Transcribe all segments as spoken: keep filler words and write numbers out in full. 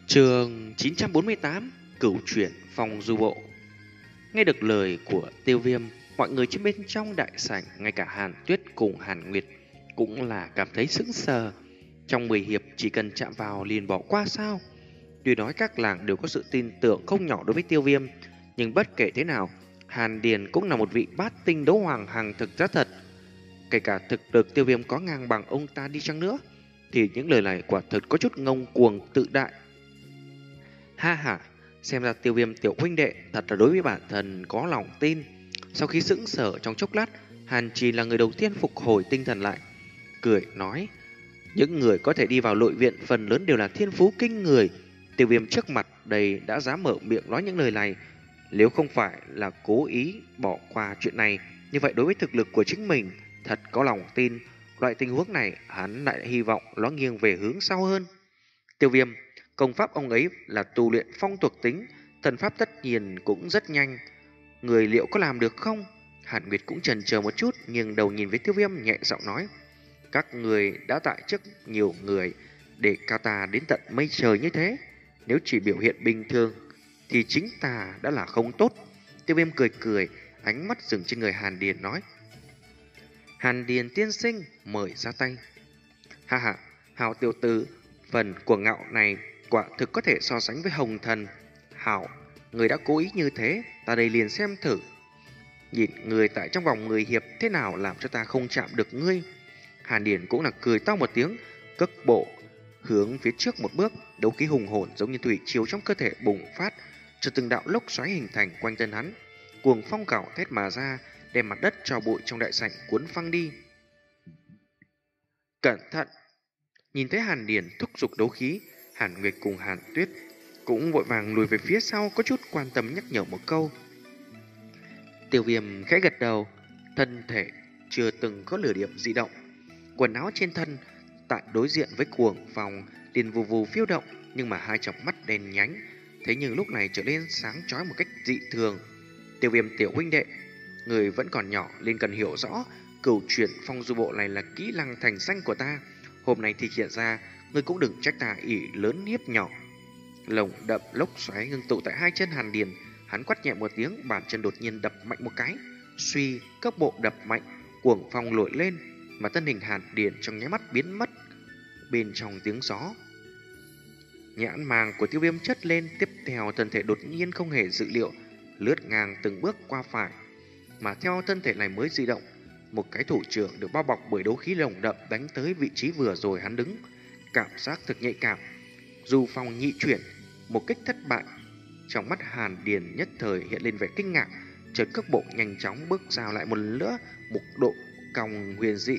Chương chín trăm bốn mươi tám Cửu chuyển phong du bộ. Nghe được lời của Tiêu Viêm, mọi người trên bên trong đại sảnh, ngay cả Hàn Tuyết cùng Hàn Nguyệt cũng là cảm thấy sững sờ. Trong mười hiệp chỉ cần chạm vào liền bỏ qua sao? Tuy nói các làng đều có sự tin tưởng không nhỏ đối với Tiêu Viêm, nhưng bất kể thế nào, Hàn Điền cũng là một vị bát tinh đấu hoàng hàng thực giá thật. Kể cả thực lực Tiêu Viêm có ngang bằng ông ta đi chăng nữa, thì những lời này quả thực có chút ngông cuồng tự đại. Ha ha, xem ra Tiêu Viêm tiểu huynh đệ thật là đối với bản thân có lòng tin. Sau khi sững sờ trong chốc lát, Hàn Trì là người đầu tiên phục hồi tinh thần lại, cười nói: những người có thể đi vào nội viện phần lớn đều là thiên phú kinh người. Tiêu Viêm trước mặt đây đã dám mở miệng nói những lời này. Nếu không phải là cố ý bỏ qua chuyện này, như vậy đối với thực lực của chính mình thật có lòng tin. Loại tình huống này hắn lại hy vọng nó nghiêng về hướng sau hơn. Tiêu Viêm, công pháp ông ấy là tu luyện phong thuộc tính, thần pháp tất nhiên cũng rất nhanh. Người liệu có làm được không? Hàn Nguyệt cũng chần chờ một chút, nhưng đầu nhìn với Tiêu Viêm nhẹ giọng nói: các người đã tại trước nhiều người để cao ta đến tận mây trời như thế. Nếu chỉ biểu hiện bình thường thì chính ta đã là không tốt. Tiêu Viêm cười cười, ánh mắt dừng trên người Hàn Điền nói: Hàn Điền tiên sinh, mời ra tay. Ha ha, Hào tiểu tử, phần của ngạo này quả thực có thể so sánh với Hồng Thần. Hảo, người đã cố ý như thế, ta đây liền xem thử. Nhìn người tại trong vòng mười hiệp thế nào làm cho ta không chạm được ngươi. Hàn Điền cũng là cười to một tiếng, cất bộ hướng phía trước một bước, đấu khí hùng hồn giống như thủy chiều trong cơ thể bùng phát, cho từng đạo lốc xoáy hình thành quanh thân hắn. Cuồng phong gào thét mà ra, đem mặt đất cho bụi trong đại sảnh cuốn phăng đi. Cẩn thận! Nhìn thấy Hàn Điền thúc giục đấu khí, Hàn Nguyệt cùng Hàn Tuyết cũng vội vàng lùi về phía sau, có chút quan tâm nhắc nhở một câu. Tiêu Viêm khẽ gật đầu, thân thể chưa từng có nửa điểm dị động. Quần áo trên thân tại đối diện với cuồng phong liền vù vù phiêu động, nhưng mà hai tròng mắt đen nhánh thế nhưng lúc này trở nên sáng chói một cách dị thường. Tiêu Viêm tiểu huynh đệ, người vẫn còn nhỏ nên cần hiểu rõ cửu chuyển phong du bộ này là kỹ năng thành danh của ta. Hôm nay thì hiện ra, ngươi cũng đừng trách ta ỷ lớn hiếp nhỏ. Lồng đậm lốc xoáy ngưng tụ tại hai chân Hàn Điền, hắn quát nhẹ một tiếng, bàn chân đột nhiên đập mạnh một cái, suy cấp bộ đập mạnh, cuồng phong nổi lên, mà thân hình Hàn Điền trong nháy mắt biến mất bên trong tiếng gió. Nhãn màng của Tiêu Viêm chất lên, tiếp theo thân thể đột nhiên không hề dự liệu lướt ngang từng bước qua phải, mà theo thân thể này mới di động, một cái thủ trưởng được bao bọc bởi đấu khí lồng đậm đánh tới vị trí vừa rồi hắn đứng. Cảm giác thực nhạy cảm, dù phong nhị chuyển, một kích thất bại. Trong mắt Hàn Điền nhất thời hiện lên vẻ kinh ngạc, chợt cước bộ nhanh chóng bước ra lại một lần nữa, một độ cong huyền dị.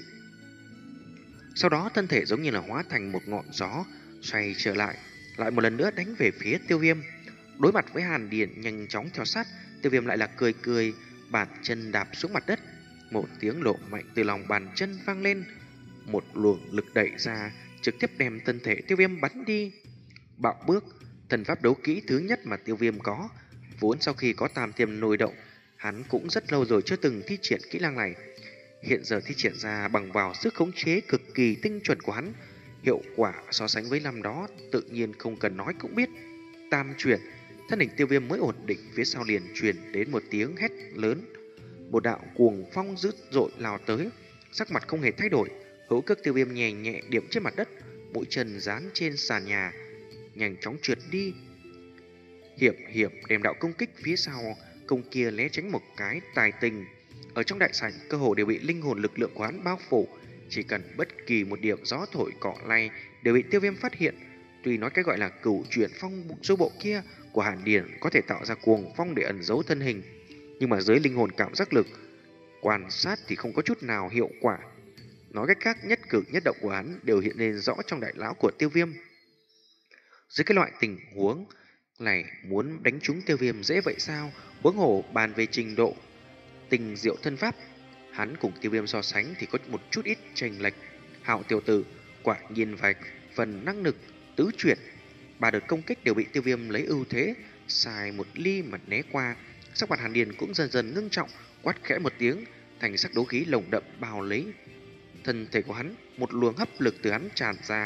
Sau đó thân thể giống như là hóa thành một ngọn gió, xoay trở lại, lại một lần nữa đánh về phía Tiêu Viêm. Đối mặt với Hàn Điền nhanh chóng theo sát, Tiêu Viêm lại là cười cười, bàn chân đạp xuống mặt đất. Một tiếng lộ mạnh từ lòng bàn chân vang lên, một luồng lực đẩy ra, trực tiếp đem thân thể Tiêu Viêm bắn đi. Bạo bước, thần pháp đấu kỹ thứ nhất mà Tiêu Viêm có. Vốn sau khi có tam tiềm nổi động, hắn cũng rất lâu rồi chưa từng thi triển kỹ năng này. Hiện giờ thi triển ra bằng vào sức khống chế cực kỳ tinh chuẩn của hắn, hiệu quả so sánh với năm đó tự nhiên không cần nói cũng biết. Tam chuyển, thân hình Tiêu Viêm mới ổn định, phía sau liền truyền đến một tiếng hét lớn. Một đạo cuồng phong dữ dội lao tới, sắc mặt không hề thay đổi, hữu cước Tiêu Viêm nhẹ nhẹ điểm trên mặt đất, mũi chân dán trên sàn nhà, nhanh chóng trượt đi. Hiểm hiểm đem đạo công kích phía sau công kia né tránh một cái tài tình. Ở trong đại sảnh cơ hồ đều bị linh hồn lực lượng của hắn bao phủ, chỉ cần bất kỳ một điểm gió thổi cọ lay đều bị Tiêu Viêm phát hiện. Tuy nói cái gọi là cửu chuyển phong du bộ kia của Hàn Điền có thể tạo ra cuồng phong để ẩn giấu thân hình, nhưng mà dưới linh hồn cảm giác lực quan sát thì không có chút nào hiệu quả. Nói cách khác, nhất cử nhất động của hắn đều hiện lên rõ trong đại lão của Tiêu Viêm. Dưới cái loại tình huống này, muốn đánh trúng Tiêu Viêm dễ vậy sao? Huống hồ bàn về trình độ tình diệu thân pháp, hắn cùng Tiêu Viêm so sánh thì có một chút ít chênh lệch. Hạo tiểu tử, quả nhiên vài phần năng lực tứ chuyển, ba đợt công kích đều bị Tiêu Viêm lấy ưu thế, xài một ly mà né qua. Sắc mặt Hàn Điền cũng dần dần ngưng trọng, quát khẽ một tiếng, thành sắc đấu khí lồng đậm bao lấy thân thể của hắn. Một luồng hấp lực từ hắn tràn ra,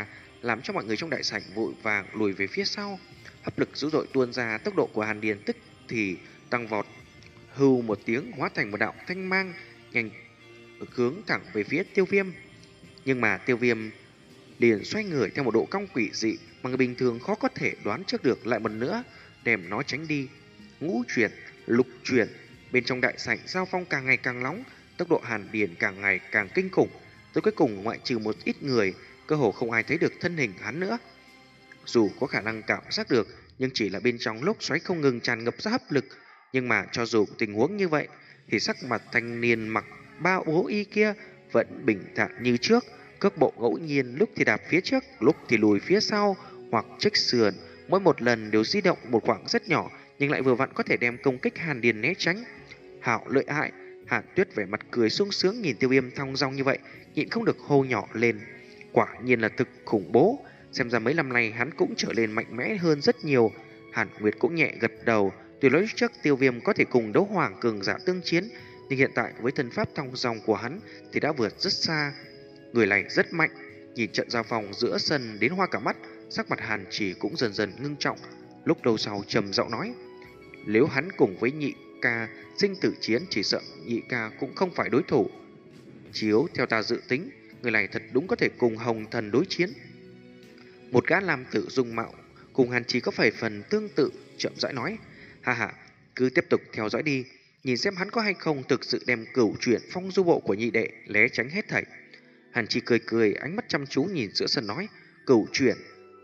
làm cho mọi người trong đại sảnh vội vàng lùi về phía sau. Hấp lực dữ dội tuôn ra, tốc độ của Hàn Điền tức thì tăng vọt, hưu một tiếng hóa thành một đạo thanh mang nhanh hướng thẳng về phía Tiêu Viêm. Nhưng mà Tiêu Viêm liền xoay người theo một độ cong quỷ dị mà người bình thường khó có thể đoán trước được, lại một nữa đem nó tránh đi. Ngũ chuyển, lục chuyển, bên trong đại sảnh giao phong càng ngày càng nóng, tốc độ Hàn Điền càng ngày càng kinh khủng. Tới cuối cùng ngoại trừ một ít người, cơ hồ không ai thấy được thân hình hắn nữa. Dù có khả năng cảm giác được, nhưng chỉ là bên trong lốc xoáy không ngừng tràn ngập ra hấp lực. Nhưng mà cho dù tình huống như vậy, thì sắc mặt thanh niên mặc ba ố y kia vẫn bình thản như trước. Cước bộ ngẫu nhiên lúc thì đạp phía trước, lúc thì lùi phía sau hoặc chếch sườn, mỗi một lần đều di động một khoảng rất nhỏ, nhưng lại vừa vặn có thể đem công kích Hàn Điền né tránh. Hảo lợi hại! Hàn Tuyết vẻ mặt cười sung sướng nhìn Tiêu Viêm thong dong như vậy, nhịn không được hô nhỏ lên. Quả nhiên là thực khủng bố, xem ra mấy năm nay hắn cũng trở nên mạnh mẽ hơn rất nhiều. Hàn Nguyệt cũng nhẹ gật đầu, tuy nói trước Tiêu Viêm có thể cùng đấu hoàng cường giả tương chiến, nhưng hiện tại với thân pháp thong dong của hắn thì đã vượt rất xa. Người này rất mạnh. Nhìn trận giao phòng giữa sân đến hoa cả mắt, sắc mặt Hàn Chỉ cũng dần dần ngưng trọng. Lúc đầu sau trầm giọng nói, nếu hắn cùng với nhị ca sinh tử chiến, chỉ sợ nhị ca cũng không phải đối thủ. Chiếu theo ta dự tính, người này thật đúng có thể cùng Hồng Thần đối chiến. Một gã nam tử dung mạo cùng Hàn Chỉ có phải phần tương tự, chậm rãi nói, ha ha, cứ tiếp tục theo dõi đi, nhìn xem hắn có hay không thực sự đem cửu chuyển phong du bộ của nhị đệ né tránh hết thảy. Hàn Chỉ cười cười, ánh mắt chăm chú nhìn giữa sân nói, cửu chuyển.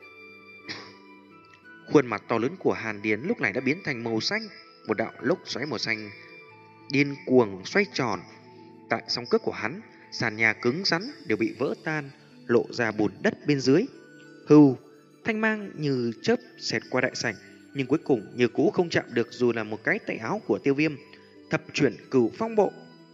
Khuôn mặt to lớn của Hàn Điền lúc này đã biến thành màu xanh, một đạo lốc xoáy màu xanh điên cuồng xoay tròn. Tại song cước của hắn, sàn nhà cứng rắn đều bị vỡ tan, lộ ra bùn đất bên dưới. Hưu, thanh mang như chớp xẹt qua đại sảnh, nhưng cuối cùng như cũ không chạm được dù là một cái tay áo của Tiêu Viêm. Thập chuyển cửu phong bộ.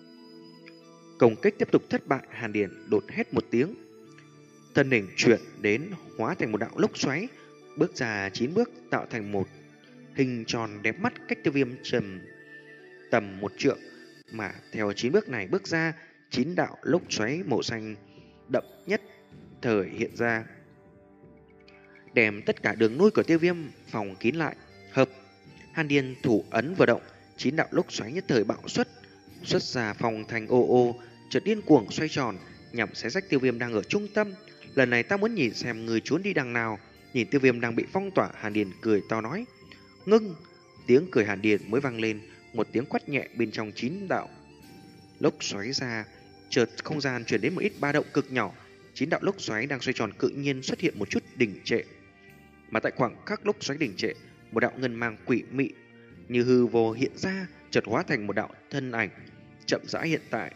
Công kích tiếp tục thất bại, Hàn Điền đột hét một tiếng, thân hình chuyển đến hóa thành một đạo lốc xoáy, bước ra chín bước tạo thành một hình tròn đẹp mắt cách Tiêu Viêm trầm tầm một trượng, mà theo chín bước này bước ra, chín đạo lốc xoáy màu xanh đậm nhất thời hiện ra, đem tất cả đường nuôi của Tiêu Viêm phòng kín lại. Hợp, Hàn Điền thủ ấn vừa động, chín đạo lốc xoáy nhất thời bạo xuất, xuất ra phòng thành ô ô, chợt điên cuồng xoay tròn nhằm xé rách Tiêu Viêm đang ở trung tâm. Lần này ta muốn nhìn xem người trốn đi đằng nào. Nhìn Tiêu Viêm đang bị phong tỏa, Hàn Điền cười to nói, ngưng. Tiếng cười Hàn Điền mới vang lên, một tiếng quát nhẹ bên trong chín đạo lốc xoáy ra, chợt không gian chuyển đến một ít ba động cực nhỏ. Chín đạo lốc xoáy đang xoay tròn tự nhiên xuất hiện một chút đình trệ, mà tại khoảng khắc lốc xoáy đình trệ, một đạo ngân mang quỷ mị như hư vô hiện ra, chợt hóa thành một đạo thân ảnh chậm rãi hiện tại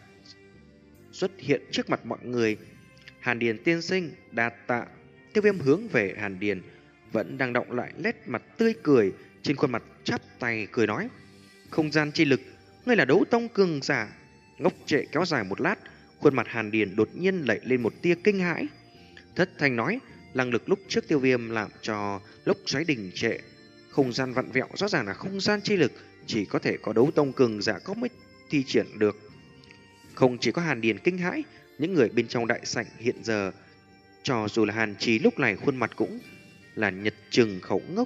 xuất hiện trước mặt mọi người. Hàn Điền tiên sinh, đa tạ. Tiêu Viêm hướng về Hàn Điền vẫn đang động lại nét mặt tươi cười, trên khuôn mặt chắp tay cười nói, không gian chi lực, ngươi là đấu tông cường giả. Ngốc trệ kéo dài một lát, khuôn mặt Hàn Điền đột nhiên lẩy lên một tia kinh hãi. Thất thanh nói, năng lực lúc trước Tiêu Viêm làm cho lốc xoáy đình trệ, không gian vặn vẹo, rõ ràng là không gian chi lực, chỉ có thể có đấu tông cường giả có mới thi triển được. Không chỉ có Hàn Điền kinh hãi, những người bên trong đại sảnh hiện giờ, cho dù là Hàn Chí lúc này khuôn mặt cũng là nhật chừng khẩu ngốc.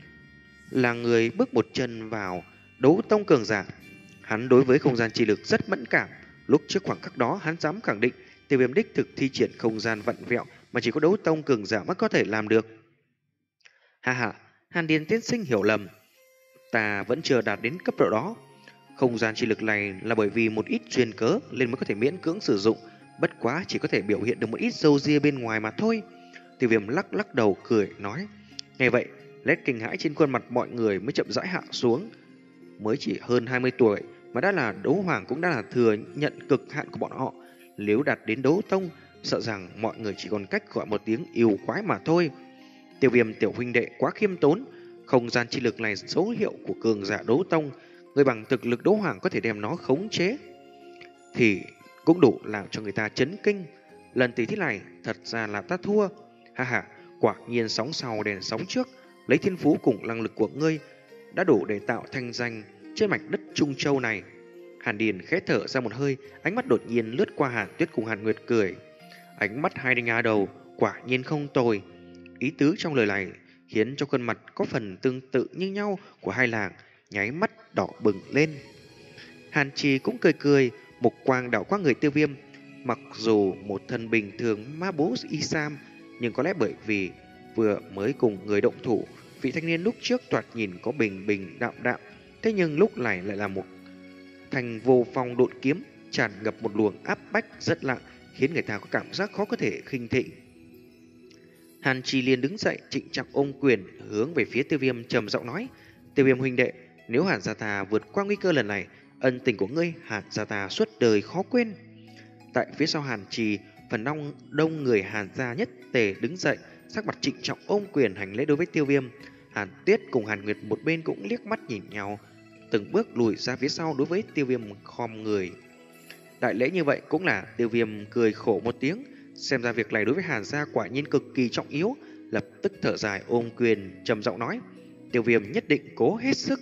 Là người bước một chân vào đấu tông cường giả, hắn đối với không gian chi lực rất mẫn cảm. Lúc trước khoảng khắc đó hắn dám khẳng định Tiêu Viêm đích thực thi triển không gian vặn vẹo mà chỉ có đấu tông cường giả mới có thể làm được. Ha ha, Hàn Điền tiên sinh hiểu lầm, ta vẫn chưa đạt đến cấp độ đó. Không gian chi lực này là bởi vì một ít duyên cớ nên mới có thể miễn cưỡng sử dụng, bất quá chỉ có thể biểu hiện được một ít râu ria bên ngoài mà thôi. Tiêu Viêm lắc lắc đầu cười nói. Nghe vậy, nét kinh hãi trên khuôn mặt mọi người mới chậm rãi hạ xuống. Mới chỉ hơn hai mươi tuổi mà đã là đấu hoàng cũng đã là thừa nhận cực hạn của bọn họ. Nếu đạt đến đấu tông, sợ rằng mọi người chỉ còn cách gọi một tiếng yêu quái mà thôi. Tiêu Viêm tiểu huynh đệ quá khiêm tốn, không gian chi lực này dấu hiệu của cường giả đấu tông, người bằng thực lực đấu hoàng có thể đem nó khống chế thì cũng đủ làm cho người ta chấn kinh. Lần tỷ thí này thật ra là ta thua. Ha ha, quả nhiên sóng sau đèn sóng trước, lấy thiên phú cùng năng lực của ngươi đã đủ để tạo thanh danh trên mảnh đất Trung Châu này. Hàn Điền khẽ thở ra một hơi, ánh mắt đột nhiên lướt qua Hàn Tuyết cùng Hàn Nguyệt cười. Ánh mắt hai đinh á đầu quả nhiên không tồi. Ý tứ trong lời này khiến cho khuôn mặt có phần tương tự như nhau của hai làng nháy mắt đỏ bừng lên. Hàn Trì cũng cười cười, mục quang đảo qua người Tiêu Viêm. Mặc dù một thân bình thường ma bố y sam, nhưng có lẽ bởi vì vừa mới cùng người động thủ, vị thanh niên lúc trước thoạt nhìn có bình bình đạm đạm, thế nhưng lúc này lại là một thành vô phong độn kiếm, tràn ngập một luồng áp bách rất lặng, khiến người ta có cảm giác khó có thể khinh thị. Hàn Trì liền đứng dậy, trịnh trọng ôm quyền, hướng về phía Tiêu Viêm trầm giọng nói: Tiêu Viêm huynh đệ, nếu Hàn gia ta vượt qua nguy cơ lần này, ân tình của ngươi Hàn gia ta suốt đời khó quên. Tại phía sau Hàn Trì, phần đông đông người Hàn gia nhất tề đứng dậy, sắc mặt trịnh trọng ôm quyền hành lễ đối với Tiêu Viêm. Hàn Tuyết cùng Hàn Nguyệt một bên cũng liếc mắt nhìn nhau, từng bước lùi ra phía sau đối với Tiêu Viêm khom người. Đại lễ như vậy cũng là Tiêu Viêm cười khổ một tiếng, xem ra việc này đối với Hàn gia quả nhiên cực kỳ trọng yếu, lập tức thở dài ôm quyền trầm giọng nói: Tiêu Viêm nhất định cố hết sức.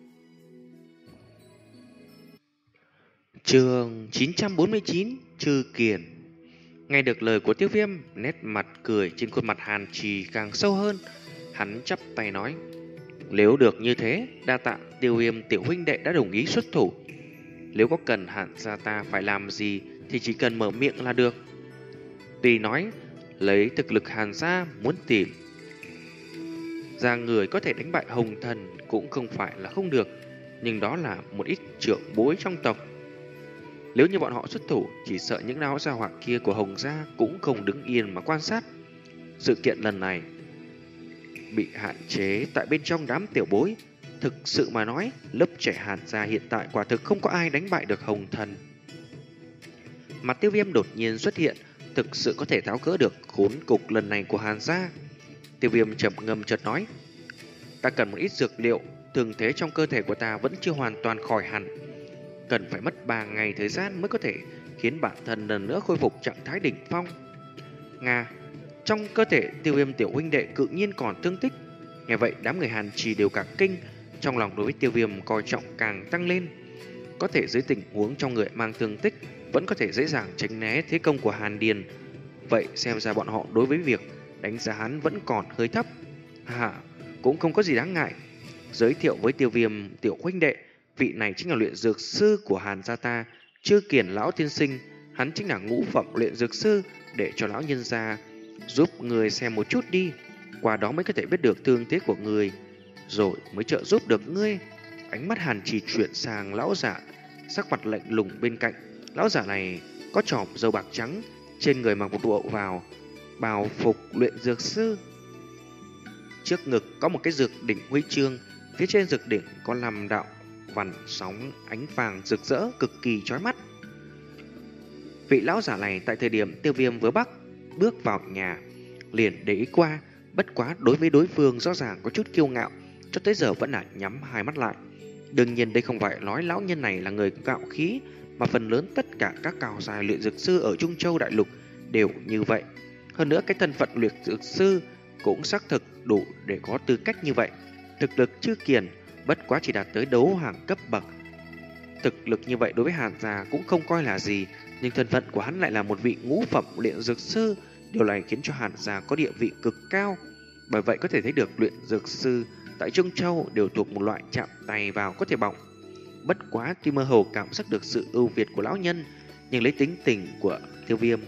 Chương chín trăm bốn mươi chín, Trư Kiền. Nghe được lời của Tiêu Viêm, nét mặt cười trên khuôn mặt Hàn Trì càng sâu hơn. Hắn chắp tay nói: Nếu được như thế, đa tạ Tiêu Viêm tiểu huynh đệ đã đồng ý xuất thủ. Nếu có cần Hàn gia ta phải làm gì thì chỉ cần mở miệng là được. Tuy nói lấy thực lực Hàn gia muốn tìm ra người có thể đánh bại Hồng Thần cũng không phải là không được, nhưng đó là một ít trưởng bối trong tộc. Nếu như bọn họ xuất thủ, chỉ sợ những lão gia hỏa kia của Hồng gia cũng không đứng yên mà quan sát. Sự kiện lần này bị hạn chế tại bên trong đám tiểu bối. Thực sự mà nói, lớp trẻ Hàn gia hiện tại quả thực không có ai đánh bại được Hồng Thần. Mặt Tiêu Viêm đột nhiên xuất hiện, thực sự có thể tháo gỡ được khốn cục lần này của Hàn gia. Tiêu Viêm trầm ngâm chợt nói: Ta cần một ít dược liệu, thương thế trong cơ thể của ta vẫn chưa hoàn toàn khỏi hẳn, cần phải mất ba ngày thời gian mới có thể khiến bản thân lần nữa khôi phục trạng thái đỉnh phong. Nga, trong cơ thể Tiêu Viêm tiểu huynh đệ cự nhiên còn thương tích. Nghe vậy đám người Hàn Trì đều cả kinh, trong lòng đối với Tiêu Viêm coi trọng càng tăng lên. Có thể dưới tình huống trong người mang thương tích vẫn có thể dễ dàng tránh né thế công của Hàn Điền, vậy xem ra bọn họ đối với việc đánh giá hắn vẫn còn hơi thấp. Hà, cũng không có gì đáng ngại. Giới thiệu với Tiêu Viêm tiểu huynh đệ, vị này chính là luyện dược sư của Hàn gia ta, Trư Kiền lão tiên sinh. Hắn chính là ngũ phẩm luyện dược sư, để cho lão nhân gia giúp người xem một chút đi, qua đó mới có thể biết được thương thế của người, rồi mới trợ giúp được ngươi. Ánh mắt Hàn Trì chuyển sang lão giả, sắc mặt lạnh lùng bên cạnh. Lão giả này có chòm râu bạc trắng, trên người mặc một bộ vào bào phục luyện dược sư. Trước ngực có một cái dược đỉnh huy chương, phía trên dược đỉnh có năm đạo vằn sóng ánh vàng rực rỡ cực kỳ chói mắt. Vị lão giả này tại thời điểm Tiêu Viêm vừa bắc bước vào nhà liền để ý qua, bất quá đối với đối phương rõ ràng có chút kiêu ngạo, cho tới giờ vẫn là nhắm hai mắt lại. Đương nhiên đây không phải nói lão nhân này là người ngạo khí, mà phần lớn tất cả các cao giai luyện dược sư ở Trung Châu đại lục đều như vậy. Hơn nữa cái thân phận luyện dược sư cũng xác thực đủ để có tư cách như vậy. Thực lực Trư Kiền bất quá chỉ đạt tới đấu hàng cấp bậc. Thực lực như vậy đối với Hàn gia cũng không coi là gì, nhưng thân phận của hắn lại là một vị ngũ phẩm luyện dược sư. Điều này khiến cho Hàn gia có địa vị cực cao. Bởi vậy có thể thấy được luyện dược sư tại Trung Châu đều thuộc một loại chạm tay vào có thể bỏng. Bất quá tuy mơ hồ cảm giác được sự ưu việt của lão nhân, nhưng lấy tính tình của Tiêu Viêm,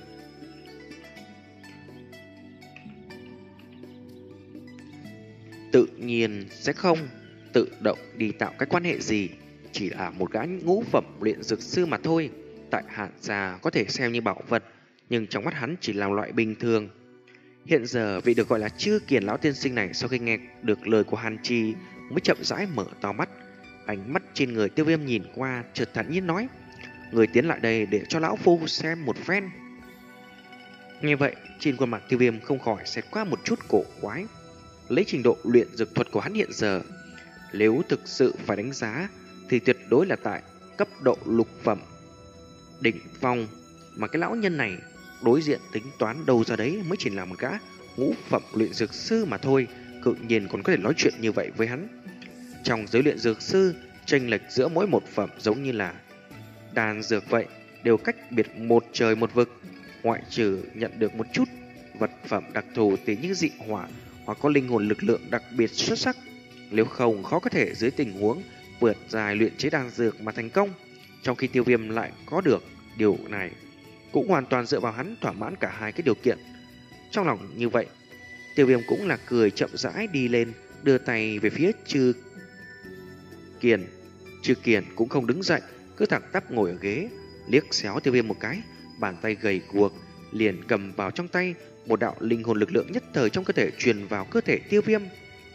tự nhiên sẽ không tự động đi tạo cái quan hệ gì, chỉ là một gã ngũ phẩm luyện dược sư mà thôi. Tại Hàn gia có thể xem như bảo vật, nhưng trong mắt hắn chỉ là loại bình thường. Hiện giờ vị được gọi là Trư Kiền lão tiên sinh này sau khi nghe được lời của Hàn Trì mới chậm rãi mở to mắt. Ánh mắt trên người Tiêu Viêm nhìn qua, chợt thản nhiên nói: Người tiến lại đây để cho lão phu xem một phen. Nghe vậy trên khuôn mặt Tiêu Viêm không khỏi xẹt qua một chút cổ quái. Lấy trình độ luyện dược thuật của hắn hiện giờ, nếu thực sự phải đánh giá thì tuyệt đối là tại cấp độ lục phẩm đỉnh phong, mà cái lão nhân này đối diện tính toán đâu ra đấy mới chỉ là một gã ngũ phẩm luyện dược sư mà thôi, cự nhiên còn có thể nói chuyện như vậy với hắn. Trong giới luyện dược sư, chênh lệch giữa mỗi một phẩm giống như là đan dược vậy, đều cách biệt một trời một vực. Ngoại trừ nhận được một chút vật phẩm đặc thù thì như dị hỏa hoặc có linh hồn lực lượng đặc biệt xuất sắc. Nếu không, khó có thể dưới tình huống vượt dài luyện chế đan dược mà thành công. Trong khi Tiêu Viêm lại có được điều này, cũng hoàn toàn dựa vào hắn thỏa mãn cả hai cái điều kiện. Trong lòng như vậy, Tiêu Viêm cũng là cười chậm rãi đi lên, đưa tay về phía Trư Kiền. Trư Kiền cũng không đứng dậy, cứ thẳng tắp ngồi ở ghế, liếc xéo Tiêu Viêm một cái, bàn tay gầy guộc liền cầm vào trong tay. Một đạo linh hồn lực lượng nhất thời trong cơ thể truyền vào cơ thể Tiêu Viêm.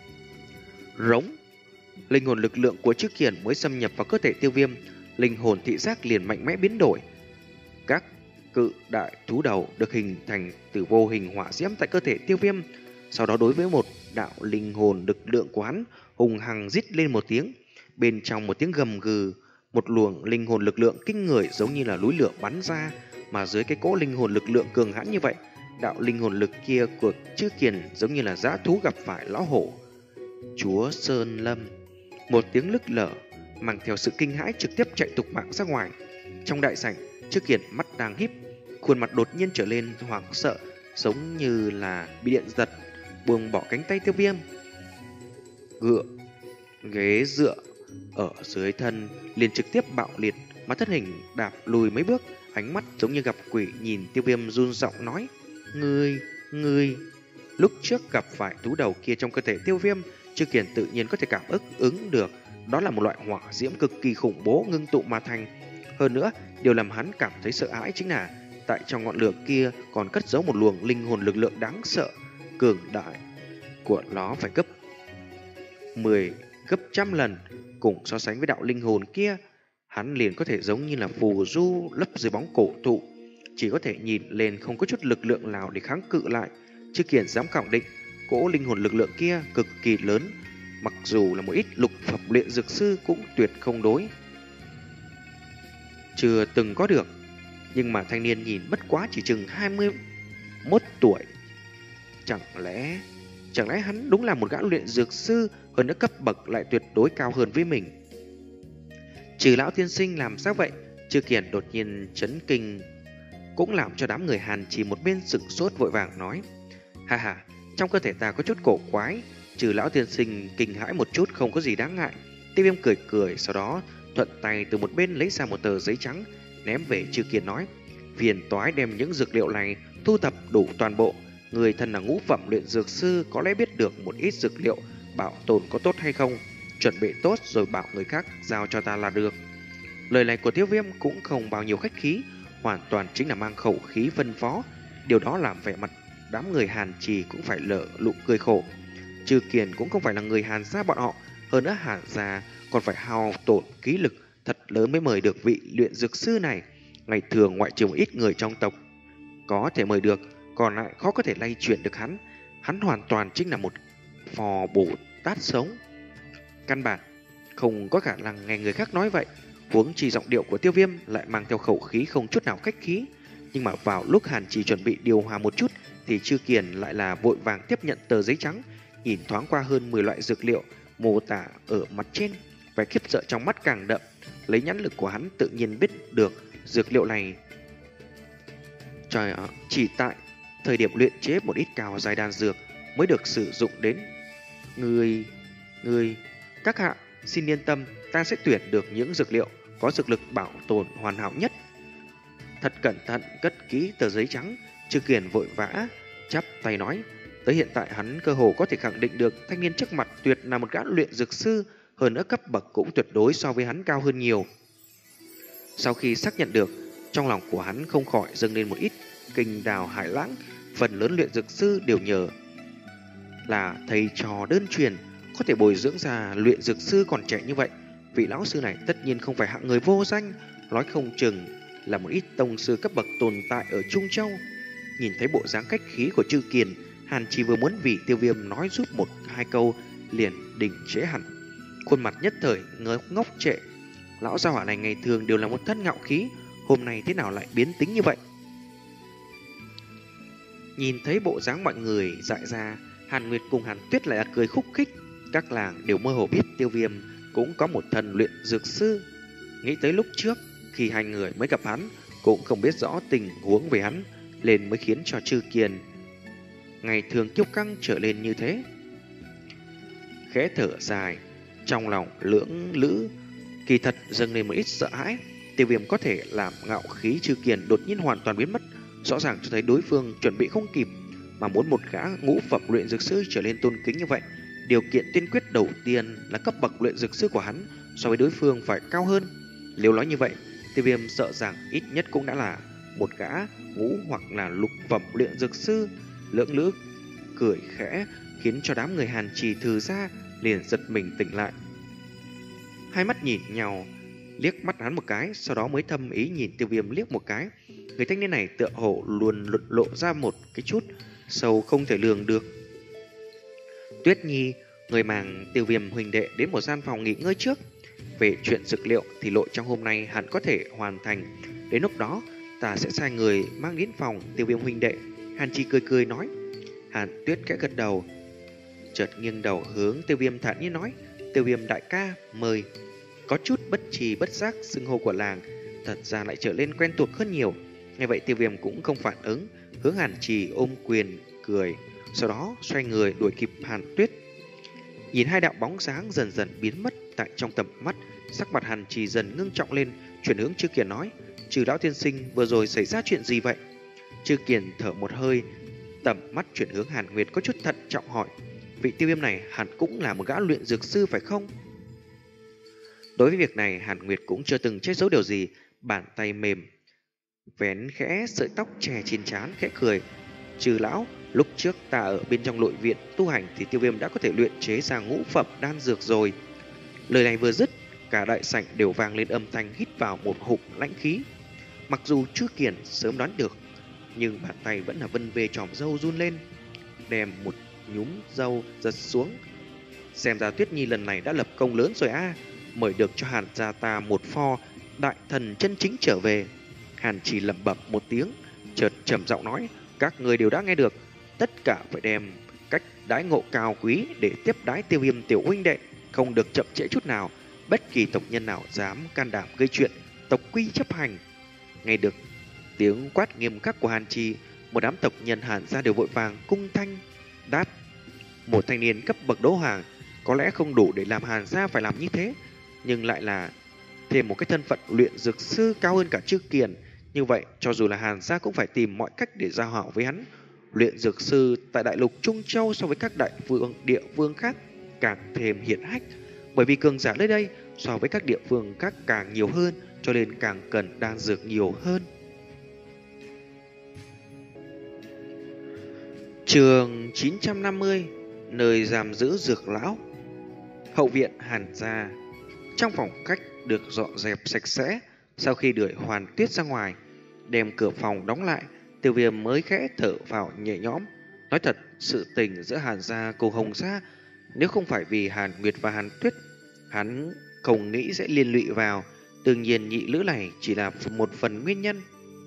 Rống. Linh hồn lực lượng của Trư Kiền mới xâm nhập vào cơ thể Tiêu Viêm, linh hồn thị giác liền mạnh mẽ biến đổi. Các cự đại thú đầu được hình thành từ vô hình hỏa diễm tại cơ thể Tiêu Viêm. Sau đó đối với một đạo linh hồn lực lượng của hắn hùng hằng rít lên một tiếng. Bên trong một tiếng gầm gừ, một luồng linh hồn lực lượng kinh người giống như là núi lửa bắn ra. Mà dưới cái cỗ linh hồn lực lượng cường hãn như vậy, đạo linh hồn lực kia của Trư Kiền giống như là dã thú gặp phải lão hổ. Chúa Sơn Lâm. Một tiếng lức lở mang theo sự kinh hãi trực tiếp chạy tục mạng ra ngoài. Trong đại sảnh, Trư Kiền mắt đang híp, khuôn mặt đột nhiên trở lên hoảng sợ, giống như là bị điện giật, buông bỏ cánh tay Tiêu Viêm. Gựa ghế dựa ở dưới thân liền trực tiếp bạo liệt, mà thân hình đạp lùi mấy bước, ánh mắt giống như gặp quỷ nhìn Tiêu Viêm run giọng nói: Ngươi, ngươi. Lúc trước gặp phải thú đầu kia trong cơ thể Tiêu Viêm, Trư Kiền tự nhiên có thể cảm ức ứng được, đó là một loại hỏa diễm cực kỳ khủng bố ngưng tụ mà thành. Hơn nữa, điều làm hắn cảm thấy sợ hãi chính là tại trong ngọn lửa kia còn cất giấu một luồng linh hồn lực lượng đáng sợ, cường đại của nó phải gấp mười, gấp trăm lần. Cùng so sánh với đạo linh hồn kia, hắn liền có thể giống như là phù du lấp dưới bóng cổ thụ, chỉ có thể nhìn lên không có chút lực lượng nào để kháng cự lại. Trư Kiền dám khẳng định cỗ linh hồn lực lượng kia cực kỳ lớn, mặc dù là một ít lục phẩm luyện dược sư cũng tuyệt không đối chưa từng có được. Nhưng mà thanh niên nhìn bất quá chỉ chừng hai mươi mốt tuổi. Chẳng lẽ Chẳng lẽ hắn đúng là một gã luyện dược sư, hơn nữa cấp bậc lại tuyệt đối cao hơn với mình? Trừ lão tiên sinh làm sao vậy? Trư Kiền đột nhiên chấn kinh, cũng làm cho đám người Hàn Chỉ một bên sửng sốt vội vàng nói: Ha ha, trong cơ thể ta có chút cổ quái. Trừ lão tiên sinh kinh hãi một chút, không có gì đáng ngại. Tiêu Viêm cười cười, sau đó thuận tay từ một bên lấy ra một tờ giấy trắng ném về Trư Kiền nói: Phiền toái đem những dược liệu này thu thập đủ toàn bộ. Người thân là ngũ phẩm luyện dược sư, có lẽ biết được một ít dược liệu bảo tồn có tốt hay không, chuẩn bị tốt rồi bảo người khác giao cho ta là được. Lời này của Tiêu Viêm cũng không bao nhiêu khách khí, hoàn toàn chính là mang khẩu khí phân phó. Điều đó làm vẻ mặt đám người Hàn Trì cũng phải lở lụ cười khổ. Trư Kiền cũng không phải là người Hàn gia bọn họ, hơn nữa Hàn gia còn phải hao tổn khí lực thật lớn mới mời được vị luyện dược sư này. Ngày thường ngoại trừ ít người trong tộc có thể mời được, còn lại khó có thể lay chuyển được hắn. Hắn hoàn toàn chính là một phò Bồ Tát sống, căn bản không có khả năng nghe người khác nói vậy. Huống chi giọng điệu của Tiêu Viêm lại mang theo khẩu khí không chút nào khách khí. Nhưng mà vào lúc Hàn Chỉ chuẩn bị điều hòa một chút, thì Trư Kiền lại là vội vàng tiếp nhận tờ giấy trắng, nhìn thoáng qua hơn mười loại dược liệu mô tả ở mặt trên, vẻ khiếp sợ trong mắt càng đậm. Lấy nhãn lực của hắn tự nhiên biết được dược liệu này trời ạ, chỉ tại thời điểm luyện chế một ít cao giai đan dược mới được sử dụng đến. Người, người, các hạ, xin yên tâm, ta sẽ tuyển được những dược liệu có dược lực bảo tồn hoàn hảo nhất. Thật cẩn thận cất kỹ tờ giấy trắng, Trư Kiền vội vã chắp tay nói. Tới hiện tại hắn cơ hồ có thể khẳng định được thanh niên trước mặt tuyệt là một gã luyện dược sư, hơn nữa cấp bậc cũng tuyệt đối so với hắn cao hơn nhiều. Sau khi xác nhận được, trong lòng của hắn không khỏi dâng lên một ít kinh đào hải lãng. Phần lớn luyện dược sư đều nhờ là thầy trò đơn truyền, có thể bồi dưỡng ra luyện dược sư còn trẻ như vậy. Vị lão sư này tất nhiên không phải hạng người vô danh, nói không chừng là một ít tông sư cấp bậc tồn tại ở Trung Châu. Nhìn thấy bộ dáng cách khí của Trư Kiền, Hàn Chỉ vừa muốn vì Tiêu Viêm nói giúp một hai câu liền đình chế hẳn, khuôn mặt nhất thời ngớ ngốc trệ. Lão gia hỏa này ngày thường đều là một thân ngạo khí, hôm nay thế nào lại biến tính như vậy? Nhìn thấy bộ dáng mọi người dại ra, Hàn Nguyệt cùng Hàn Tuyết lại là cười khúc khích. Các làng đều mơ hồ biết Tiêu Viêm cũng có một thần luyện dược sư. Nghĩ tới lúc trước khi hai người mới gặp hắn, cũng không biết rõ tình huống về hắn, nên mới khiến cho Trư Kiền ngày thường kiêu căng trở lên như thế. Khẽ thở dài, trong lòng lưỡng lữ kỳ thật dâng lên một ít sợ hãi. Tiêu Viêm có thể làm ngạo khí Trư Kiền đột nhiên hoàn toàn biến mất, rõ ràng cho thấy đối phương chuẩn bị không kịp, mà muốn một gã ngũ phẩm luyện dược sư trở lên tôn kính như vậy, điều kiện tiên quyết đầu tiên là cấp bậc luyện dược sư của hắn so với đối phương phải cao hơn. Nếu nói như vậy, Tiêu Viêm sợ rằng ít nhất cũng đã là một gã ngũ hoặc là lục phẩm luyện dược sư. Lưỡng lữ cười khẽ khiến cho đám người Hàn Trì Thư ra liền giật mình tỉnh lại. Hai mắt nhìn nhau, liếc mắt hắn một cái, sau đó mới thâm ý nhìn Tiêu Viêm liếc một cái. Người thanh niên này tựa hồ luôn lộ ra một cái chút sâu không thể lường được. Tuyết Nhi, người mang Tiêu Viêm huynh đệ đến một gian phòng nghỉ ngơi trước. Về chuyện dược liệu thì lộ trong hôm nay hẳn có thể hoàn thành. Đến lúc đó ta sẽ sai người mang đến phòng Tiêu Viêm huynh đệ. Hàn Chi cười cười nói. Hàn Tuyết kẽ gật đầu, chợt nghiêng đầu hướng Tiêu Viêm thản nhiên nói. Tiêu Viêm đại ca mời. Có chút bất trì bất giác, xưng hô của làng thật ra lại trở lên quen thuộc hơn nhiều. Nghe vậy Tiêu Viêm cũng không phản ứng, hướng Hàn Trì ôm quyền cười, sau đó xoay người đuổi kịp Hàn Tuyết. Nhìn hai đạo bóng dáng dần dần biến mất tại trong tầm mắt, sắc mặt Hàn Trì dần ngưng trọng lên, chuyển hướng Trư Kiền nói: Trừ lão tiên sinh, vừa rồi xảy ra chuyện gì vậy? Trư Kiền thở một hơi, tầm mắt chuyển hướng Hàn Nguyệt có chút thận trọng hỏi: Vị Tiêu Viêm này hẳn cũng là một gã luyện dược sư phải không? Đối với việc này, Hàn Nguyệt cũng chưa từng che giấu điều gì, bàn tay mềm vén khẽ sợi tóc chè trên trán, khẽ cười. Trừ lão, lúc trước ta ở bên trong nội viện tu hành thì Tiêu Viêm đã có thể luyện chế ra ngũ phẩm đan dược rồi. Lời này vừa dứt, cả đại sảnh đều vang lên âm thanh hít vào một hụt lãnh khí. Mặc dù Trư Kiền sớm đoán được, nhưng bàn tay vẫn là vân về tròm râu run lên, đem một nhúm râu giật xuống. Xem ra Tuyết Nhi lần này đã lập công lớn rồi a, mời được cho Hàn gia ta một pho đại thần chân chính trở về. Hàn chỉ lẩm bẩm một tiếng, chợt trầm giọng nói: Các người đều đã nghe được, tất cả phải đem cách đãi ngộ cao quý để tiếp đái Tiêu Viêm tiểu huynh đệ, không được chậm trễ chút nào. Bất kỳ tộc nhân nào dám can đảm gây chuyện, tộc quy chấp hành. Nghe được tiếng quát nghiêm khắc của Hàn Trì, một đám tộc nhân Hàn gia đều vội vàng cung thanh đáp. Một thanh niên cấp bậc đấu hoàng có lẽ không đủ để làm Hàn gia phải làm như thế, nhưng lại là thêm một cái thân phận luyện dược sư cao hơn cả Trư Kiền. Như vậy, cho dù là Hàn gia cũng phải tìm mọi cách để giao hảo với hắn. Luyện dược sư tại đại lục Trung Châu so với các đại vương địa phương khác càng thêm hiển hách, bởi vì cường giả nơi đây so với các địa phương khác càng nhiều hơn, cho nên càng cần đan dược nhiều hơn. Chương chín trăm năm mươi, nơi giam giữ dược lão. Hậu viện Hàn gia. Trong phòng khách được dọn dẹp sạch sẽ. Sau khi đuổi Hoàn Tuyết ra ngoài, đem cửa phòng đóng lại, Tiêu Viêm mới khẽ thở vào nhẹ nhõm. Nói thật, sự tình giữa Hàn gia cùng Hồng gia, nếu không phải vì Hàn Nguyệt và Hàn Tuyết, hắn không nghĩ sẽ liên lụy vào. Đương nhiên nhị lữ này chỉ là một phần nguyên nhân.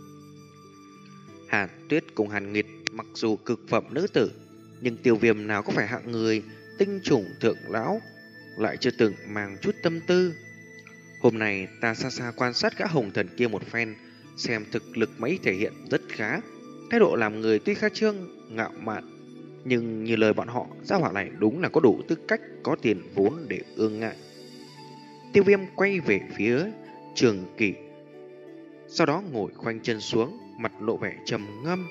Hàn Tuyết cùng Hàn Nguyệt mặc dù cực phẩm nữ tử, nhưng Tiêu Viêm nào có phải hạng người tinh chủng thượng lão, lại chưa từng mang chút tâm tư. Hôm nay ta xa xa quan sát gã Hồng thần kia một phen, xem thực lực mấy thể hiện rất khá. Thái độ làm người tuy khai trương, ngạo mạn, nhưng như lời bọn họ, gia hỏa này đúng là có đủ tư cách, có tiền vốn để ương ngại. Tiêu Viêm quay về phía Trường Kỷ, sau đó ngồi khoanh chân xuống, mặt lộ vẻ trầm ngâm.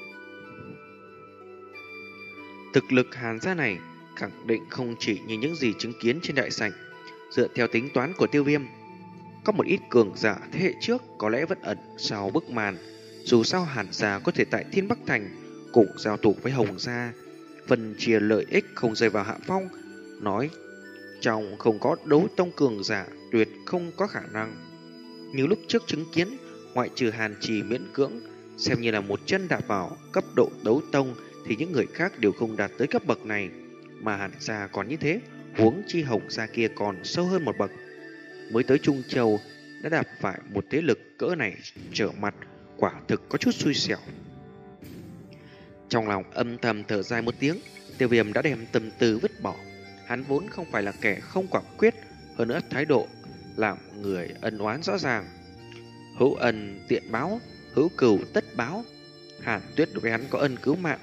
Thực lực Hàn gia này khẳng định không chỉ như những gì chứng kiến trên đại sảnh. Dựa theo tính toán của Tiêu Viêm, có một ít cường giả thế hệ trước có lẽ vẫn ẩn sau bức màn. Dù sao Hàn gia có thể tại Thiên Bắc Thành cùng giao thủ với Hồng gia, phần chia lợi ích không rơi vào hạ phong. Nói trong không có đấu tông cường giả tuyệt không có khả năng. Như lúc trước chứng kiến, ngoại trừ Hàn Trì miễn cưỡng xem như là một chân đạp vào cấp độ đấu tông, thì những người khác đều không đạt tới cấp bậc này. Mà Hàn gia còn như thế, huống chi Hồng gia kia còn sâu hơn một bậc. Mới tới Trung Châu đã đạp phải một thế lực cỡ này trở mặt, quả thực có chút xui xẻo. Trong lòng âm thầm thở dài một tiếng, Tiêu Viêm đã đem tâm tư vứt bỏ. Hắn vốn không phải là kẻ không quả quyết, hơn nữa thái độ làm người ân oán rõ ràng. Hữu ân tiện báo, hữu cừu tất báo. Hàn Tuyết đối với hắn có ân cứu mạng,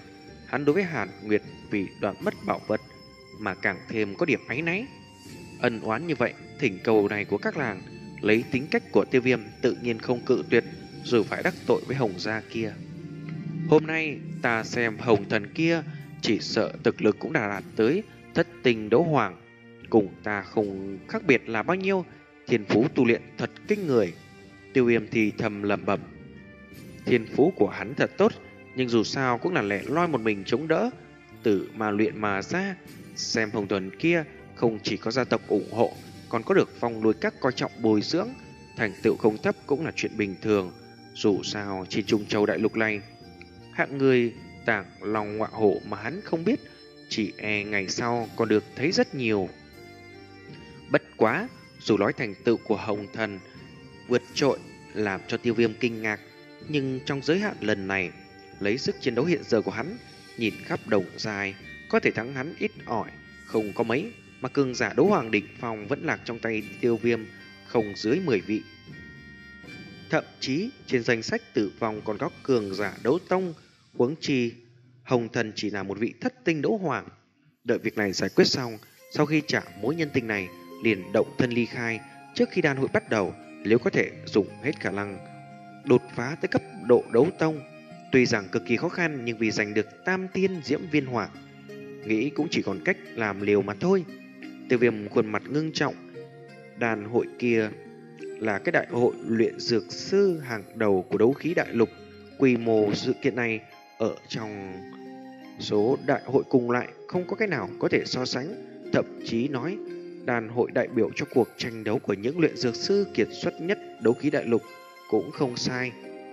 hắn đối với Hàn Nguyệt vì đoạn mất bảo vật mà càng thêm có điểm áy náy. Ân oán như vậy, thỉnh cầu này của các làng, lấy tính cách của Tiêu Viêm tự nhiên không cự tuyệt, dù phải đắc tội với Hồng gia kia. Hôm nay ta xem Hồng thần kia chỉ sợ thực lực cũng đã đạt tới thất tinh đấu hoàng, cùng ta không khác biệt là bao nhiêu, thiên phú tu luyện thật kinh người. Tiêu Viêm thì thầm lẩm bẩm. Thiên phú của hắn thật tốt, nhưng dù sao cũng là lẻ loi một mình chống đỡ, tự mà luyện mà ra. Xem Hồng thần kia không chỉ có gia tộc ủng hộ, còn có được phong lôi các coi trọng bồi dưỡng, thành tựu không thấp cũng là chuyện bình thường. Dù sao trên Trung Châu đại lục này, hạng người tảng lòng ngọa hổ mà hắn không biết, chỉ e ngày sau còn được thấy rất nhiều. Bất quá, dù nói thành tựu của Hồng thần vượt trội làm cho Tiêu Viêm kinh ngạc, nhưng trong giới hạn lần này, lấy sức chiến đấu hiện giờ của hắn, nhìn khắp đồng dài, có thể thắng hắn ít ỏi không có mấy, mà cường giả đấu hoàng đỉnh phong vẫn lạc trong tay Tiêu Viêm không dưới mười vị. Thậm chí trên danh sách tử vong còn có cường giả đấu tông, huống chi Hồng thần chỉ là một vị thất tinh đấu hoàng. Đợi việc này giải quyết xong, sau khi trả mối nhân tình này, liền động thân ly khai. Trước khi đan hội bắt đầu, nếu có thể dùng hết khả năng đột phá tới cấp độ đấu tông. Tuy rằng cực kỳ khó khăn, nhưng vì giành được tam tiên diễm viên hỏa, nghĩ cũng chỉ còn cách làm liều mà thôi. Tiêu Viêm khuôn mặt ngưng trọng. Đàn hội kia là cái đại hội luyện dược sư hàng đầu của đấu khí đại lục. Quy mô sự kiện này ở trong số đại hội cùng lại không có cái nào có thể so sánh. Thậm chí nói đàn hội đại biểu cho cuộc tranh đấu của những luyện dược sư kiệt xuất nhất đấu khí đại lục cũng không sai.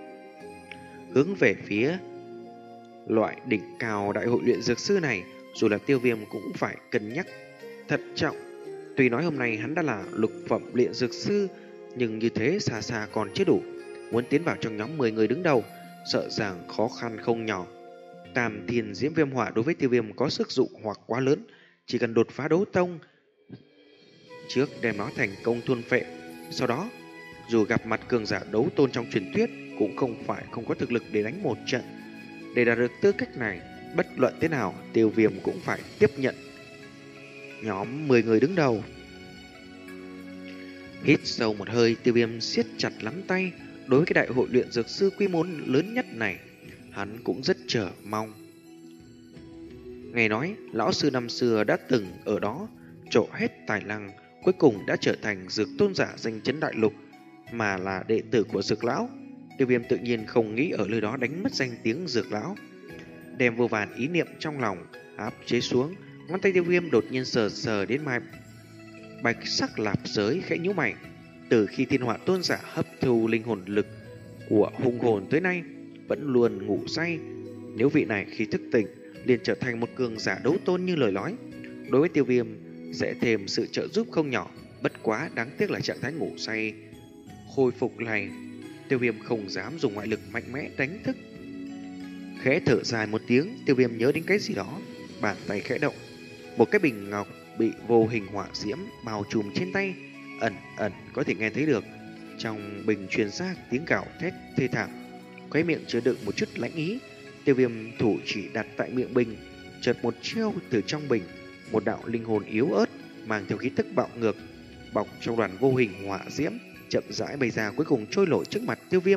Hướng về phía loại đỉnh cao đại hội luyện dược sư này, dù là Tiêu Viêm cũng phải cân nhắc thận trọng. Tuy nói hôm nay hắn đã là lục phẩm luyện dược sư, nhưng như thế xa xa còn chưa đủ. Muốn tiến vào trong nhóm mười người đứng đầu, sợ rằng khó khăn không nhỏ. Tam thiên diễm viêm hỏa đối với Tiêu Viêm có sức dụ hoặc quá lớn, chỉ cần đột phá đấu tông trước đem nó thành công thôn phệ, sau đó dù gặp mặt cường giả đấu tôn trong truyền thuyết cũng không phải không có thực lực để đánh một trận. Để đạt được tư cách này, bất luận thế nào Tiêu Viêm cũng phải tiếp nhận nhóm mười người đứng đầu. Hít sâu một hơi, Tiêu Viêm siết chặt nắm tay. Đối với cái đại hội luyện dược sư quy mô lớn nhất này, hắn cũng rất chờ mong. Nghe nói lão sư năm xưa đã từng ở đó trổ hết tài năng, cuối cùng đã trở thành dược tôn giả danh chấn đại lục, mà là đệ tử của dược lão. Tiêu Viêm tự nhiên không nghĩ ở nơi đó đánh mất danh tiếng dược lão, đem vô vàn ý niệm trong lòng áp chế xuống. Ngón tay Tiêu Viêm đột nhiên sờ sờ đến mai bạch sắc lạp giới, khẽ nhíu mày. Từ khi thiên họa tôn giả hấp thu linh hồn lực của hung hồn tới nay, vẫn luôn ngủ say. Nếu vị này khi thức tỉnh liền trở thành một cường giả đấu tôn như lời nói, đối với Tiêu Viêm sẽ thêm sự trợ giúp không nhỏ. Bất quá đáng tiếc là trạng thái ngủ say khôi phục này, Tiêu Viêm không dám dùng ngoại lực mạnh mẽ đánh thức. Khẽ thở dài một tiếng, Tiêu Viêm nhớ đến cái gì đó, bàn tay khẽ động, một cái bình ngọc bị vô hình hỏa diễm bao trùm trên tay, ẩn ẩn có thể nghe thấy được trong bình truyền ra tiếng gào thét thê thảm. Khóe miệng chứa đựng một chút lãnh ý, Tiêu Viêm thủ chỉ đặt tại miệng bình, chợt một chiêu từ trong bình, một đạo linh hồn yếu ớt mang theo khí tức bạo ngược, bọc trong đoàn vô hình hỏa diễm, chậm rãi bay ra, cuối cùng trôi nổi trước mặt Tiêu Viêm.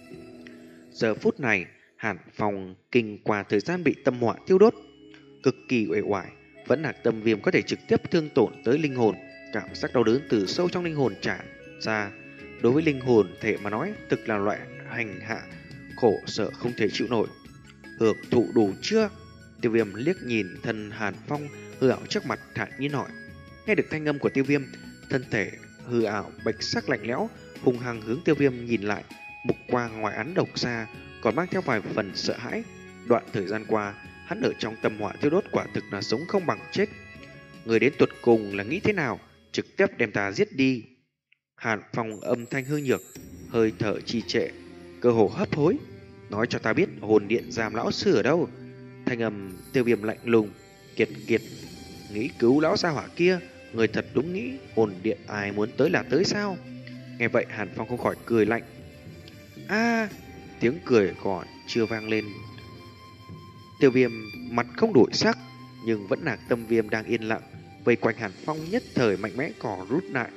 Giờ phút này, Hàn Phong kinh qua thời gian bị tâm hỏa thiêu đốt, cực kỳ uể oải, vẫn là tâm viêm có thể trực tiếp thương tổn tới linh hồn. Cảm giác đau đớn từ sâu trong linh hồn tràn ra, đối với linh hồn thể mà nói, thực là loại hành hạ khổ sở không thể chịu nổi. Hưởng thụ đủ chưa? Tiêu Viêm liếc nhìn thân Hàn Phong hư ảo trước mặt, thản nhiên hỏi. Nghe được thanh âm của Tiêu Viêm, thân thể hư ảo bạch sắc lạnh lẽo hung hăng hướng Tiêu Viêm nhìn lại, mục quang ngoài án độc xa còn mang theo vài phần sợ hãi. Đoạn thời gian qua, hắn ở trong tâm hỏa thiêu đốt quả thực là sống không bằng chết. Người đến tuột cùng là nghĩ thế nào, trực tiếp đem ta giết đi. Hàn Phong âm thanh hư nhược, hơi thở trì trệ, cơ hồ hấp hối. Nói cho ta biết hồn điện giam lão sư ở đâu. Thanh âm Tiêu Viêm lạnh lùng. Kiệt kiệt, nghĩ cứu lão gia hỏa kia, người thật đúng nghĩ hồn điện ai muốn tới là tới sao? Nghe vậy Hàn Phong không khỏi cười lạnh. A, tiếng cười còn chưa vang lên, Tiêu Viêm mặt không đổi sắc, nhưng vẫn là Tâm Viêm đang yên lặng, vây quanh Hàn Phong nhất thời mạnh mẽ cò rút lại.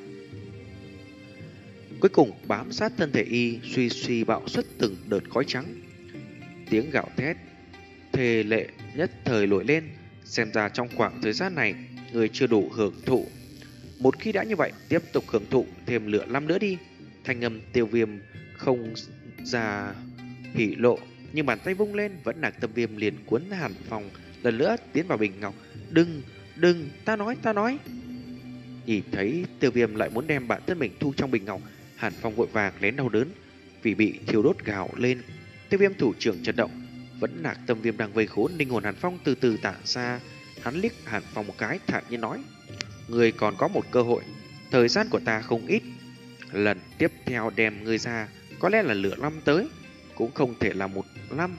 Cuối cùng bám sát thân thể y, suy suy bạo xuất từng đợt khói trắng. Tiếng gạo thét thề lệ nhất thời nổi lên, xem ra trong khoảng thời gian này người chưa đủ hưởng thụ. Một khi đã như vậy, tiếp tục hưởng thụ thêm lửa năm nữa đi. Thanh âm Tiêu Viêm không ra hỉ lộ, nhưng bàn tay vung lên vẫn là Tâm Viêm liền cuốn Hàn Phong lần nữa tiến vào bình ngọc. Đừng, đừng, ta nói, ta nói. Nhìn thấy Tiêu Viêm lại muốn đem bản thân mình thu trong bình ngọc, Hàn Phong vội vàng nén đau đớn vì bị thiêu đốt gào lên. Tiêu Viêm thủ trưởng chấn động, vẫn là Tâm Viêm đang vây khốn linh hồn Hàn Phong từ từ tản ra. Hắn liếc Hàn Phong một cái, thản nhiên nói: người còn có một cơ hội, thời gian của ta không ít. Lần tiếp theo đem ngươi ra, có lẽ là lửa năm tới, cũng không thể là một năm.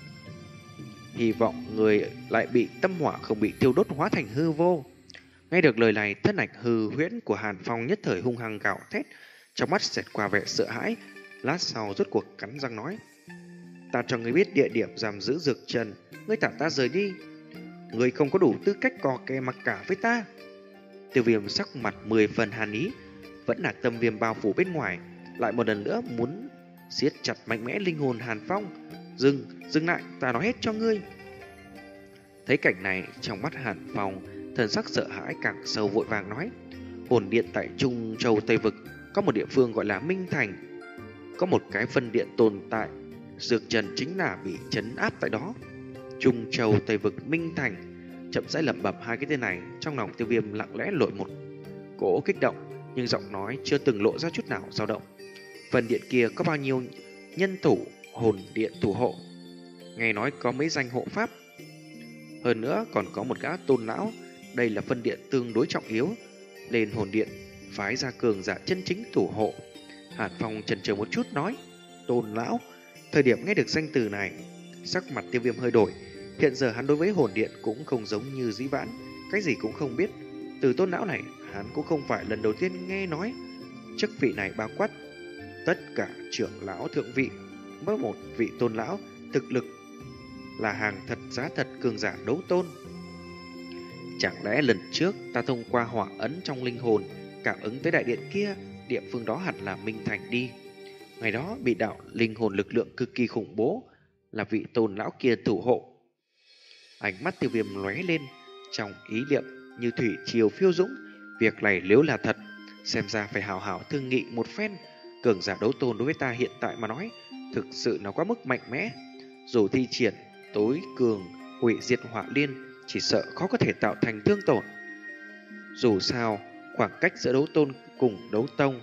Hy vọng người lại bị tâm hỏa không bị thiêu đốt hóa thành hư vô. Nghe được lời này, thân ảnh hư huyễn của Hàn Phong nhất thời hung hăng gào thét, trong mắt xẹt qua vẻ sợ hãi. Lát sau rốt cuộc cắn răng nói: ta cho ngươi biết địa điểm giam giữ dược trần, ngươi thả ta rời đi. Ngươi không có đủ tư cách cò kè mặc cả với ta. Tiêu Viêm sắc mặt mười phần hàn ý, vẫn là Tâm Viêm bao phủ bên ngoài, lại một lần nữa muốn siết chặt mạnh mẽ linh hồn Hàn Phong. Dừng, dừng lại, ta nói hết cho ngươi. Thấy cảnh này, trong mắt Hàn Phong thần sắc sợ hãi càng sâu, vội vàng nói: hồn điện tại Trung Châu Tây Vực có một địa phương gọi là Minh Thành, có một cái phân điện tồn tại, dược trần chính là bị trấn áp tại đó. Trung Châu Tây Vực, Minh Thành. Chậm rãi lẩm bẩm hai cái tên này, trong lòng Tiêu Viêm lặng lẽ lội một cỗ kích động, nhưng giọng nói chưa từng lộ ra chút nào dao động. Phần điện kia có bao nhiêu nhân thủ hồn điện thủ hộ? Nghe nói có mấy danh hộ pháp, hơn nữa còn có một gã tôn lão. Đây là phân điện tương đối trọng yếu, lên hồn điện phái ra cường giả chân chính thủ hộ. Hàn Phong chần chờ một chút nói: tôn lão. Thời điểm nghe được danh từ này, sắc mặt Tiêu Viêm hơi đổi. Hiện giờ hắn đối với hồn điện cũng không giống như dĩ vãng, cái gì cũng không biết. Từ tôn lão này hắn cũng không phải lần đầu tiên nghe nói. Chức vị này bao quát tất cả trưởng lão thượng vị, mỗi một vị tôn lão thực lực là hàng thật giá thật cường giả đấu tôn. Chẳng lẽ lần trước ta thông qua hỏa ấn trong linh hồn cảm ứng tới đại điện kia, địa phương đó hẳn là Minh Thành đi. Ngày đó bị đạo linh hồn lực lượng cực kỳ khủng bố, là vị tôn lão kia thủ hộ. Ánh mắt Tiêu Viêm lóe lên, trong ý niệm như thủy triều phiêu dũng. Việc này nếu là thật, xem ra phải hào hảo thương nghị một phen. Cường giả đấu tôn đối với ta hiện tại mà nói, thực sự nó quá mức mạnh mẽ. Dù thi triển tối cường hủy diệt hỏa liên, chỉ sợ khó có thể tạo thành thương tổn. Dù sao, khoảng cách giữa đấu tôn cùng đấu tông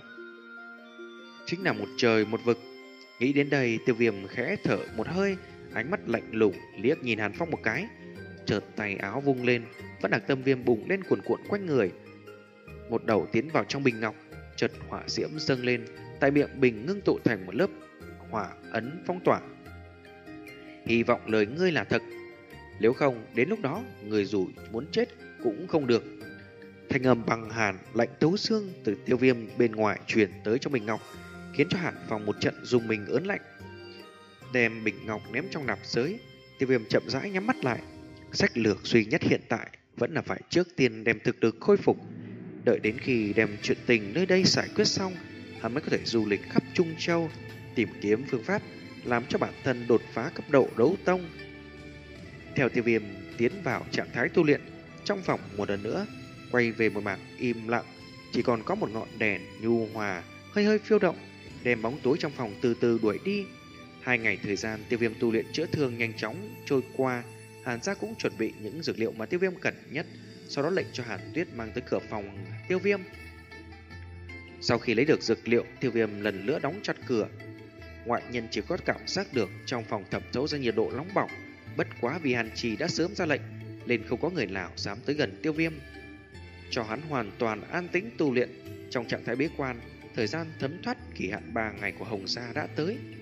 chính là một trời một vực. Nghĩ đến đây, Tiêu Viêm khẽ thở một hơi, ánh mắt lạnh lùng liếc nhìn Hàn Phong một cái, chợt tay áo vung lên, vẫn đặc Tâm Viêm bùng lên cuồn cuộn quanh người. Một đầu tiến vào trong bình ngọc, chợt hỏa diễm dâng lên, tại miệng bình ngưng tụ thành một lớp hỏa ấn phong tỏa. Hy vọng lời ngươi là thật, nếu không đến lúc đó người dù muốn chết cũng không được. Thanh âm băng hàn lạnh tấu xương từ Tiêu Viêm bên ngoài truyền tới trong bình ngọc, khiến cho Hàn Phong một trận rùng mình ớn lạnh. Đem bình ngọc ném trong nạp giới, Tiêu Viêm chậm rãi nhắm mắt lại. Sách lược duy nhất hiện tại vẫn là phải trước tiên đem thực lực khôi phục. Đợi đến khi đem chuyện tình nơi đây giải quyết xong, hắn mới có thể du lịch khắp Trung Châu, tìm kiếm phương pháp làm cho bản thân đột phá cấp độ đấu tông. Theo Tiêu Viêm tiến vào trạng thái tu luyện, trong phòng một lần nữa quay về một mảng im lặng, chỉ còn có một ngọn đèn nhu hòa hơi hơi phiêu động, đem bóng tối trong phòng từ từ đuổi đi. Hai ngày thời gian Tiêu Viêm tu luyện chữa thương nhanh chóng trôi qua. Hàn gia cũng chuẩn bị những dược liệu mà Tiêu Viêm cần nhất, sau đó lệnh cho Hàn Tuyết mang tới cửa phòng Tiêu Viêm. Sau khi lấy được dược liệu, Tiêu Viêm lần nữa đóng chặt cửa. Ngoại nhân chỉ có cảm giác được trong phòng thẩm thấu ra nhiệt độ nóng bỏng. Bất quá vì Hàn Trì đã sớm ra lệnh, nên không có người nào dám tới gần Tiêu Viêm, cho hắn hoàn toàn an tĩnh tu luyện. Trong trạng thái bế quan, thời gian thấm thoát kỳ hạn ba ngày của Hồng Gia đã tới.